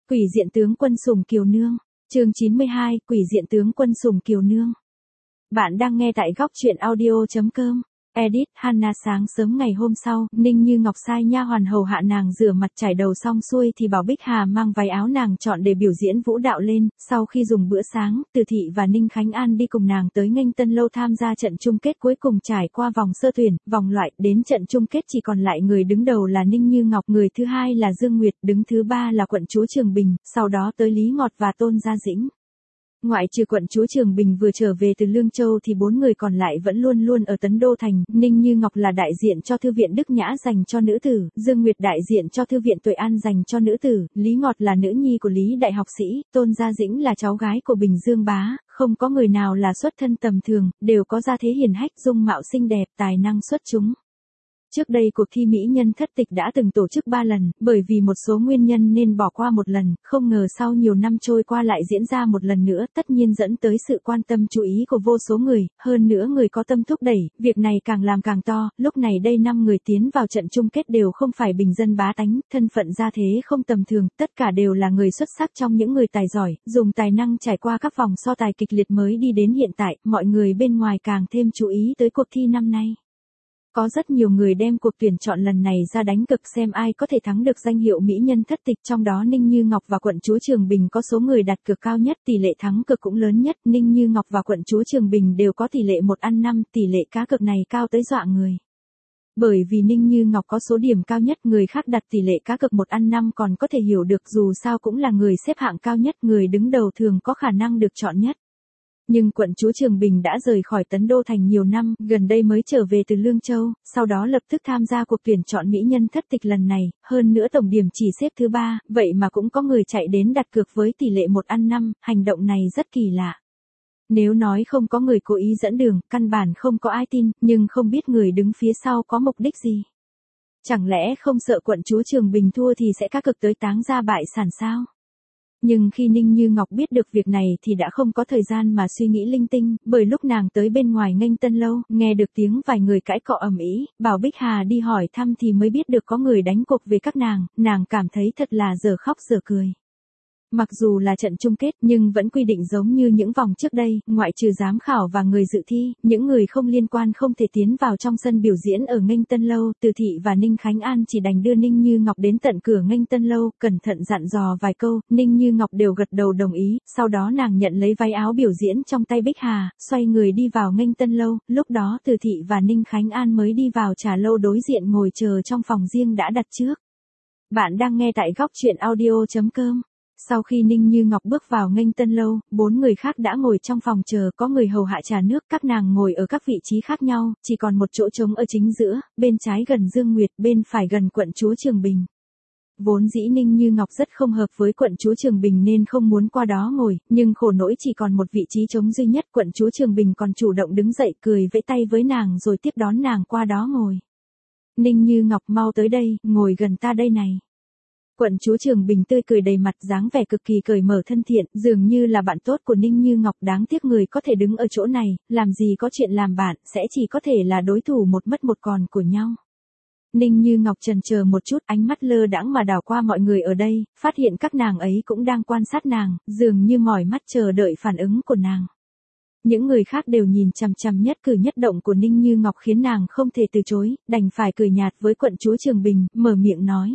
Quỷ diện tướng quân Sùng Kiều Nương. Chương 92, Quỷ diện tướng quân Sùng Kiều Nương. Bạn đang nghe tại góc truyện audio.com. Edit, Hannah. Sáng sớm ngày hôm sau, Ninh Như Ngọc sai nha hoàn hầu hạ nàng rửa mặt trải đầu xong xuôi thì bảo Bích Hà mang váy áo nàng chọn để biểu diễn vũ đạo lên. Sau khi dùng bữa sáng, Từ Thị và Ninh Khánh An đi cùng nàng tới Nghênh Tân Lâu tham gia trận chung kết cuối cùng trải qua vòng sơ tuyển, vòng loại, đến trận chung kết chỉ còn lại người đứng đầu là Ninh Như Ngọc, người thứ hai là Dương Nguyệt, đứng thứ ba là quận chúa Trường Bình, sau đó tới Lý Ngọt và Tôn Gia Dĩnh. Ngoại trừ quận chúa Trường Bình vừa trở về từ Lương Châu thì 4 người còn lại vẫn luôn luôn ở Tấn Đô Thành. Ninh Như Ngọc là đại diện cho Thư viện Đức Nhã dành cho nữ tử, Dương Nguyệt đại diện cho Thư viện Tuệ An dành cho nữ tử, Lý Ngọt là nữ nhi của Lý đại học sĩ, Tôn Gia Dĩnh là cháu gái của Bình Dương bá, không có người nào là xuất thân tầm thường, đều có gia thế hiền hách, dung mạo xinh đẹp, tài năng xuất chúng. Trước đây cuộc thi mỹ nhân thất tịch đã từng tổ chức 3 lần, bởi vì một số nguyên nhân nên bỏ qua một lần, không ngờ sau nhiều năm trôi qua lại diễn ra một lần nữa, tất nhiên dẫn tới sự quan tâm chú ý của vô số người, hơn nữa người có tâm thúc đẩy, việc này càng làm càng to, lúc này đây 5 người tiến vào trận chung kết đều không phải bình dân bá tánh, thân phận gia thế không tầm thường, tất cả đều là người xuất sắc trong những người tài giỏi, dùng tài năng trải qua các vòng so tài kịch liệt mới đi đến hiện tại, mọi người bên ngoài càng thêm chú ý tới cuộc thi năm nay. Có rất nhiều người đem cuộc tuyển chọn lần này ra đánh cực xem ai có thể thắng được danh hiệu mỹ nhân thất tịch, trong đó Ninh Như Ngọc và quận chúa Trường Bình có số người đặt cược cao nhất, tỷ lệ thắng cực cũng lớn nhất, Ninh Như Ngọc và quận chúa Trường Bình đều có tỷ lệ 1/5, tỷ lệ cá cược này cao tới dọa người. Bởi vì Ninh Như Ngọc có số điểm cao nhất, người khác đặt tỷ lệ cá cược 1/5 còn có thể hiểu được, dù sao cũng là người xếp hạng cao nhất, người đứng đầu thường có khả năng được chọn nhất. Nhưng quận chúa Trường Bình đã rời khỏi Tấn Đô Thành nhiều năm, gần đây mới trở về từ Lương Châu, sau đó lập tức tham gia cuộc tuyển chọn mỹ nhân thất tịch lần này, hơn nữa tổng điểm chỉ xếp thứ 3, vậy mà cũng có người chạy đến đặt cược với tỷ lệ 1/5, hành động này rất kỳ lạ. Nếu nói không có người cố ý dẫn đường, căn bản không có ai tin, nhưng không biết người đứng phía sau có mục đích gì. Chẳng lẽ không sợ quận chúa Trường Bình thua thì sẽ cá cược tới táng ra bại sản sao? Nhưng khi Ninh Như Ngọc biết được việc này thì đã không có thời gian mà suy nghĩ linh tinh, bởi lúc nàng tới bên ngoài Nghênh Tân Lâu, nghe được tiếng vài người cãi cọ ầm ĩ, bảo Bích Hà đi hỏi thăm thì mới biết được có người đánh cuộc về các nàng cảm thấy thật là dở khóc dở cười. Mặc dù là trận chung kết nhưng vẫn quy định giống như những vòng trước đây, ngoại trừ giám khảo và người dự thi, những người không liên quan không thể tiến vào trong sân biểu diễn ở Nghênh Tân Lâu. Từ Thị và Ninh Khánh An chỉ đành đưa Ninh Như Ngọc đến tận cửa Nghênh Tân Lâu, cẩn thận dặn dò vài câu, Ninh Như Ngọc đều gật đầu đồng ý, sau đó nàng nhận lấy váy áo biểu diễn trong tay Bích Hà, xoay người đi vào Nghênh Tân Lâu, lúc đó Từ Thị và Ninh Khánh An mới đi vào trà lâu đối diện ngồi chờ trong phòng riêng đã đặt trước. Bạn đang nghe tại góc truyện audio.com. Sau khi Ninh Như Ngọc bước vào Nghênh Tân Lâu, 4 người khác đã ngồi trong phòng chờ, có người hầu hạ trà nước, các nàng ngồi ở các vị trí khác nhau, chỉ còn một chỗ trống ở chính giữa, bên trái gần Dương Nguyệt, bên phải gần quận chúa Trường Bình. Vốn dĩ Ninh Như Ngọc rất không hợp với quận chúa Trường Bình nên không muốn qua đó ngồi, nhưng khổ nỗi chỉ còn một vị trí trống duy nhất, quận chúa Trường Bình còn chủ động đứng dậy cười vẫy tay với nàng rồi tiếp đón nàng qua đó ngồi. Ninh Như Ngọc, mau tới đây, ngồi gần ta đây này. Quận chúa Trường Bình tươi cười đầy mặt, dáng vẻ cực kỳ cởi mở thân thiện, dường như là bạn tốt của Ninh Như Ngọc, đáng tiếc người có thể đứng ở chỗ này, làm gì có chuyện làm bạn, sẽ chỉ có thể là đối thủ một mất một còn của nhau. Ninh Như Ngọc chần chờ một chút, ánh mắt lơ đãng mà đảo qua mọi người ở đây, phát hiện các nàng ấy cũng đang quan sát nàng, dường như mỏi mắt chờ đợi phản ứng của nàng. Những người khác đều nhìn chằm chằm nhất cử nhất động của Ninh Như Ngọc khiến nàng không thể từ chối, đành phải cười nhạt với quận chúa Trường Bình, mở miệng nói.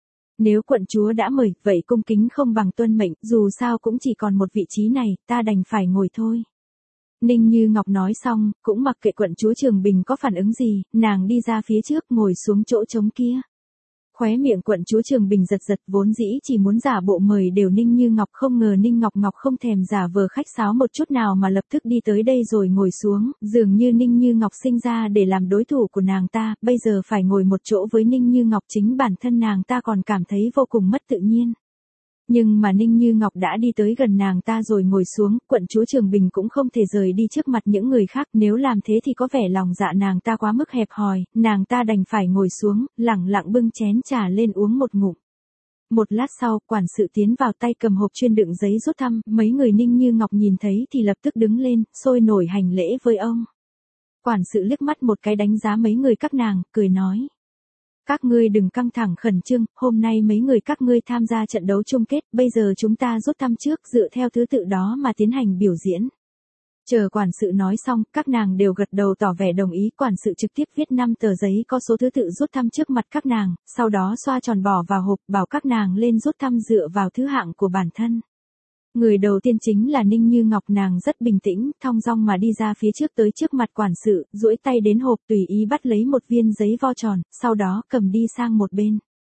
Nếu quận chúa đã mời, vậy cung kính không bằng tuân mệnh, dù sao cũng chỉ còn một vị trí này, ta đành phải ngồi thôi. Ninh Như Ngọc nói xong, cũng mặc kệ quận chúa Trường Bình có phản ứng gì, nàng đi ra phía trước ngồi xuống chỗ trống kia. Khóe miệng quận chúa Trường Bình giật giật, vốn dĩ chỉ muốn giả bộ mời đều Ninh Như Ngọc, không ngờ Ninh Ngọc không thèm giả vờ khách sáo một chút nào mà lập tức đi tới đây rồi ngồi xuống, dường như Ninh Như Ngọc sinh ra để làm đối thủ của nàng ta, bây giờ phải ngồi một chỗ với Ninh Như Ngọc, chính bản thân nàng ta còn cảm thấy vô cùng mất tự nhiên. Nhưng mà Ninh Như Ngọc đã đi tới gần nàng ta rồi ngồi xuống, quận chúa Trường Bình cũng không thể rời đi trước mặt những người khác, nếu làm thế thì có vẻ lòng dạ nàng ta quá mức hẹp hòi, nàng ta đành phải ngồi xuống, lẳng lặng bưng chén trà lên uống một ngụm. Một lát sau, quản sự tiến vào tay cầm hộp chuyên đựng giấy rút thăm, mấy người Ninh Như Ngọc nhìn thấy thì lập tức đứng lên, sôi nổi hành lễ với ông. Quản sự liếc mắt một cái đánh giá mấy người các nàng, cười nói. Các ngươi đừng căng thẳng khẩn trương, hôm nay mấy người các ngươi tham gia trận đấu chung kết, bây giờ chúng ta rút thăm trước dựa theo thứ tự đó mà tiến hành biểu diễn. Chờ quản sự nói xong, các nàng đều gật đầu tỏ vẻ đồng ý, quản sự trực tiếp viết 5 tờ giấy có số thứ tự rút thăm trước mặt các nàng, sau đó xoa tròn bỏ vào hộp bảo các nàng lên rút thăm dựa vào thứ hạng của bản thân. Người đầu tiên chính là Ninh Như Ngọc, nàng rất bình tĩnh, thong dong mà đi ra phía trước tới trước mặt quản sự, duỗi tay đến hộp tùy ý bắt lấy một viên giấy vo tròn, sau đó cầm đi sang một bên.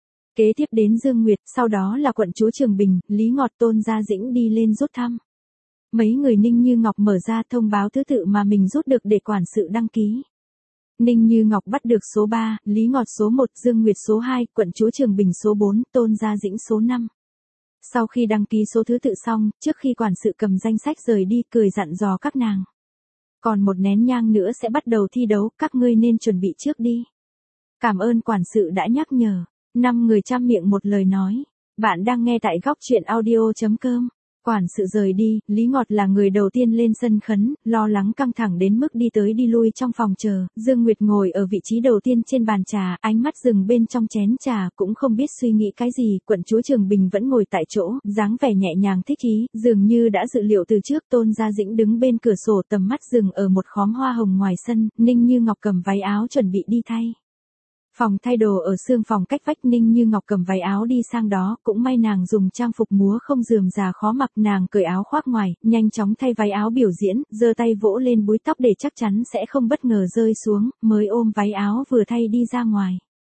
Kế tiếp đến Dương Nguyệt, sau đó là quận chúa Trường Bình, Lý Ngọt, Tôn Gia Dĩnh đi lên rút thăm. Mấy người Ninh Như Ngọc mở ra thông báo thứ tự mà mình rút được để quản sự đăng ký. Ninh Như Ngọc bắt được số 3, Lý Ngọt số 1, Dương Nguyệt số 2, quận chúa Trường Bình số 4, Tôn Gia Dĩnh số 5. Sau khi đăng ký số thứ tự xong, trước khi quản sự cầm danh sách rời đi, cười dặn dò các nàng. Còn một nén nhang nữa sẽ bắt đầu thi đấu, các ngươi nên chuẩn bị trước đi. Cảm ơn quản sự đã nhắc nhở. 5 người trăm miệng một lời nói. Bạn đang nghe tại góc truyện audio.com. Quản sự rời đi, Lý Ngọt là người đầu tiên lên sân khấn, lo lắng căng thẳng đến mức đi tới đi lui trong phòng chờ. Dương Nguyệt ngồi ở vị trí đầu tiên trên bàn trà, ánh mắt dừng bên trong chén trà, cũng không biết suy nghĩ cái gì. Quận chúa Trường Bình vẫn ngồi tại chỗ, dáng vẻ nhẹ nhàng thích ý, dường như đã dự liệu từ trước. Tôn Gia Dĩnh đứng bên cửa sổ, tầm mắt dừng ở một khóm hoa hồng ngoài sân. Ninh Như Ngọc cầm váy áo chuẩn bị đi thay. Phòng thay đồ ở xương phòng cách vách, Ninh Như Ngọc cầm váy áo đi sang đó, cũng may nàng dùng trang phục múa không rườm rà khó mặc, nàng cởi áo khoác ngoài, nhanh chóng thay váy áo biểu diễn, giơ tay vỗ lên búi tóc để chắc chắn sẽ không bất ngờ rơi xuống, mới ôm váy áo vừa thay đi ra ngoài.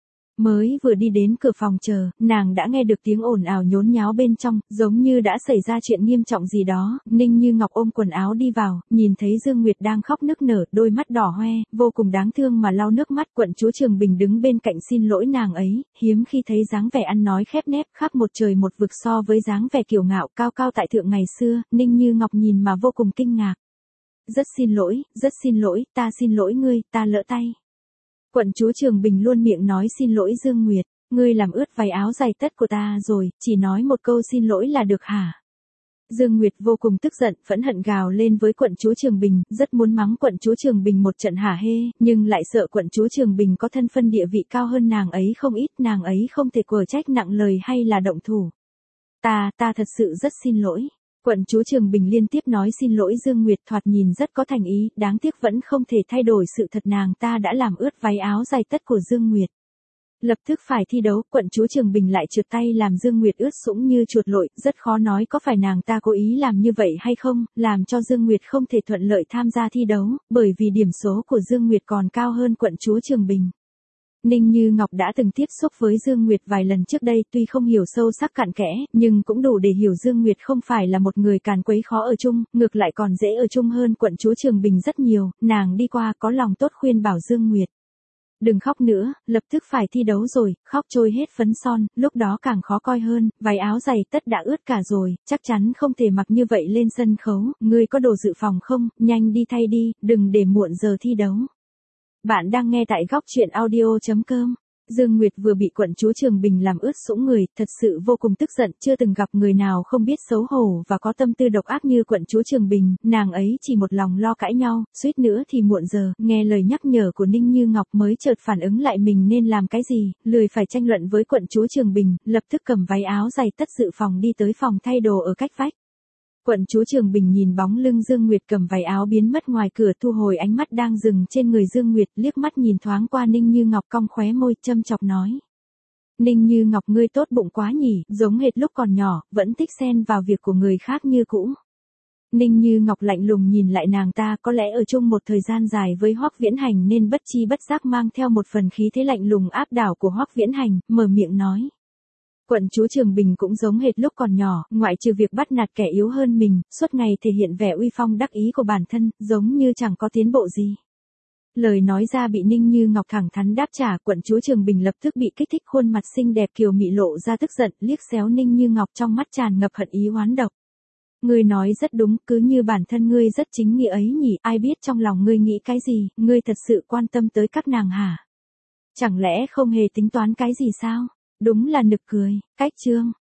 Mới vừa đi đến cửa phòng chờ, nàng đã nghe được tiếng ồn ào nhốn nháo bên trong, giống như đã xảy ra chuyện nghiêm trọng gì đó. Ninh Như Ngọc ôm quần áo đi vào, nhìn thấy Dương Nguyệt đang khóc nức nở, đôi mắt đỏ hoe, vô cùng đáng thương mà lau nước mắt. Quận chúa Trường Bình đứng bên cạnh xin lỗi nàng ấy, hiếm khi thấy dáng vẻ ăn nói khép nép khác một trời một vực so với dáng vẻ kiêu ngạo cao cao tại thượng ngày xưa. Ninh Như Ngọc nhìn mà vô cùng kinh ngạc. Rất xin lỗi, ta xin lỗi ngươi, ta lỡ tay. Quận chúa Trường Bình luôn miệng nói xin lỗi Dương Nguyệt, ngươi làm ướt váy áo giày tất của ta rồi, chỉ nói một câu xin lỗi là được hả? Dương Nguyệt vô cùng tức giận, phẫn hận gào lên với quận chúa Trường Bình, rất muốn mắng quận chúa Trường Bình một trận hả hê, nhưng lại sợ quận chúa Trường Bình có thân phân địa vị cao hơn nàng ấy không ít, nàng ấy không thể quở trách nặng lời hay là động thủ. Ta thật sự rất xin lỗi. Quận chúa Trường Bình liên tiếp nói xin lỗi Dương Nguyệt, thoạt nhìn rất có thành ý, đáng tiếc vẫn không thể thay đổi sự thật, nàng ta đã làm ướt váy áo giày tất của Dương Nguyệt. Lập tức phải thi đấu, quận chúa Trường Bình lại trượt tay làm Dương Nguyệt ướt sũng như chuột lội, rất khó nói có phải nàng ta cố ý làm như vậy hay không, làm cho Dương Nguyệt không thể thuận lợi tham gia thi đấu, bởi vì điểm số của Dương Nguyệt còn cao hơn quận chúa Trường Bình. Ninh Như Ngọc đã từng tiếp xúc với Dương Nguyệt vài lần trước đây, tuy không hiểu sâu sắc cặn kẽ, nhưng cũng đủ để hiểu Dương Nguyệt không phải là một người càn quấy khó ở chung, ngược lại còn dễ ở chung hơn quận chúa Trường Bình rất nhiều. Nàng đi qua có lòng tốt khuyên bảo Dương Nguyệt. Đừng khóc nữa, lập tức phải thi đấu rồi, khóc trôi hết phấn son, lúc đó càng khó coi hơn, váy áo giày tất đã ướt cả rồi, chắc chắn không thể mặc như vậy lên sân khấu, ngươi có đồ dự phòng không, nhanh đi thay đi, đừng để muộn giờ thi đấu. Bạn đang nghe tại góc truyện audio.com. Dương Nguyệt vừa bị quận chúa Trường Bình làm ướt sũng người, thật sự vô cùng tức giận, chưa từng gặp người nào không biết xấu hổ và có tâm tư độc ác như quận chúa Trường Bình, nàng ấy chỉ một lòng lo cãi nhau, suýt nữa thì muộn giờ, nghe lời nhắc nhở của Ninh Như Ngọc mới chợt phản ứng lại mình nên làm cái gì, lười phải tranh luận với quận chúa Trường Bình, lập tức cầm váy áo giày tất dự phòng đi tới phòng thay đồ ở cách vách. Quận chúa Trường Bình nhìn bóng lưng Dương Nguyệt cầm váy áo biến mất ngoài cửa, thu hồi ánh mắt đang dừng trên người Dương Nguyệt, liếc mắt nhìn thoáng qua Ninh Như Ngọc, cong khóe môi, châm chọc nói. Ninh Như Ngọc, ngươi tốt bụng quá nhỉ, giống hệt lúc còn nhỏ, vẫn thích xen vào việc của người khác như cũ. Ninh Như Ngọc lạnh lùng nhìn lại nàng ta, có lẽ ở chung một thời gian dài với Hoắc Viễn Hành nên bất chi bất giác mang theo một phần khí thế lạnh lùng áp đảo của Hoắc Viễn Hành, mở miệng nói. Quận chúa Trường Bình cũng giống hệt lúc còn nhỏ, ngoại trừ việc bắt nạt kẻ yếu hơn mình, suốt ngày thể hiện vẻ uy phong đắc ý của bản thân, giống như chẳng có tiến bộ gì. Lời nói ra bị Ninh Như Ngọc thẳng thắn đáp trả, quận chúa Trường Bình lập tức bị kích thích, khuôn mặt xinh đẹp kiều mị lộ ra tức giận, liếc xéo Ninh Như Ngọc, trong mắt tràn ngập hận ý oán độc. Ngươi nói rất đúng, cứ như bản thân ngươi rất chính nghĩa ấy nhỉ, ai biết trong lòng ngươi nghĩ cái gì, ngươi thật sự quan tâm tới các nàng hả? Chẳng lẽ không hề tính toán cái gì sao? Đúng là nực cười. Cách chương